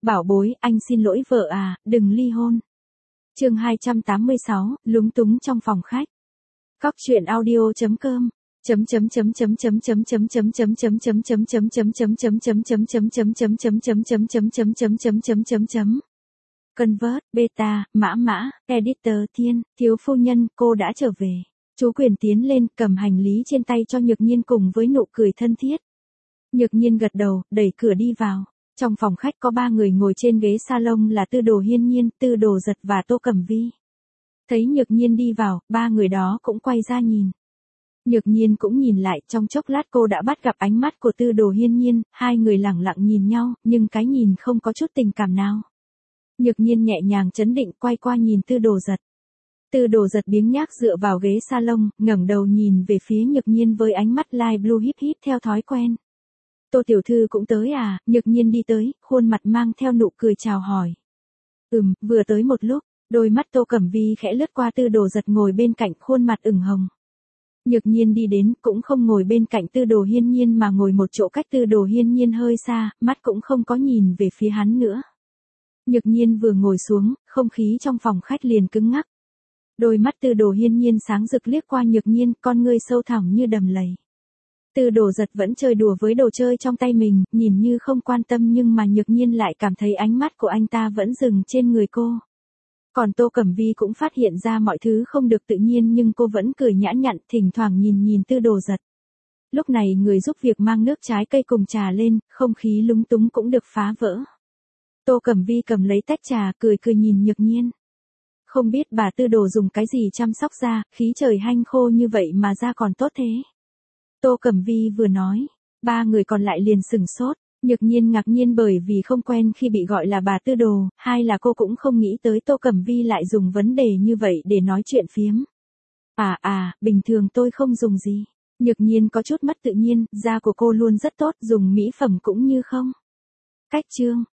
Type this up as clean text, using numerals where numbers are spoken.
bảo bối, anh xin lỗi vợ à, đừng ly hôn. Chương 286, lúng túng trong phòng khách. Cóc truyện audio.com Convert, beta, mã, editor Thiên, thiếu phu nhân, cô đã trở về. Chú Quyền tiến lên, cầm hành lý trên tay cho Nhược Nhiên cùng với nụ cười thân thiết. Nhược Nhiên gật đầu, đẩy cửa đi vào. Trong phòng khách có 3 người ngồi trên ghế salon là Tư Đồ Hiên Nhiên, Tư Đồ Giật và Tô Cẩm Vi. Thấy Nhược Nhiên đi vào, 3 người đó cũng quay ra nhìn. Nhược Nhiên cũng nhìn lại, trong chốc lát cô đã bắt gặp ánh mắt của Tư Đồ Hiên Nhiên, hai người lẳng lặng nhìn nhau, nhưng cái nhìn không có chút tình cảm nào. Nhược Nhiên nhẹ nhàng trấn định quay qua nhìn Tư Đồ Giật. Tư Đồ Giật biếng nhác dựa vào ghế salon, ngẩng đầu nhìn về phía Nhược Nhiên với ánh mắt light blue híp híp theo thói quen. Tô tiểu thư cũng tới à? Nhược Nhiên đi tới, khuôn mặt mang theo nụ cười chào hỏi. Vừa tới một lúc, đôi mắt Tô Cẩm Vi khẽ lướt qua Tư Đồ Giật ngồi bên cạnh, khuôn mặt ửng hồng. Nhược Nhiên đi đến, cũng không ngồi bên cạnh Tư Đồ Hiên Nhiên mà ngồi một chỗ cách Tư Đồ Hiên Nhiên hơi xa, mắt cũng không có nhìn về phía hắn nữa. Nhược Nhiên vừa ngồi xuống, không khí trong phòng khách liền cứng ngắc. Đôi mắt Tư Đồ Hiên Nhiên sáng rực liếc qua Nhược Nhiên, con ngươi sâu thẳm như đầm lầy. Tư Đồ Giật vẫn chơi đùa với đồ chơi trong tay mình, nhìn như không quan tâm nhưng mà Nhược Nhiên lại cảm thấy ánh mắt của anh ta vẫn dừng trên người cô. Còn Tô Cẩm Vi cũng phát hiện ra mọi thứ không được tự nhiên nhưng cô vẫn cười nhã nhặn, thỉnh thoảng nhìn Tư Đồ Giật. Lúc này người giúp việc mang nước trái cây cùng trà lên, không khí lúng túng cũng được phá vỡ. Tô Cẩm Vi cầm lấy tách trà, cười nhìn Nhược Nhiên. Không biết bà Tư Đồ dùng cái gì chăm sóc da, khí trời hanh khô như vậy mà da còn tốt thế. Tô Cẩm Vi vừa nói, 3 người còn lại liền sửng sốt. Nhược Nhiên ngạc nhiên bởi vì không quen khi bị gọi là bà Tư Đồ, hay là cô cũng không nghĩ tới Tô Cẩm Vi lại dùng vấn đề như vậy để nói chuyện phiếm. Bình thường tôi không dùng gì. Nhược Nhiên có chút mất tự nhiên, da của cô luôn rất tốt, dùng mỹ phẩm cũng như không. Cách chương.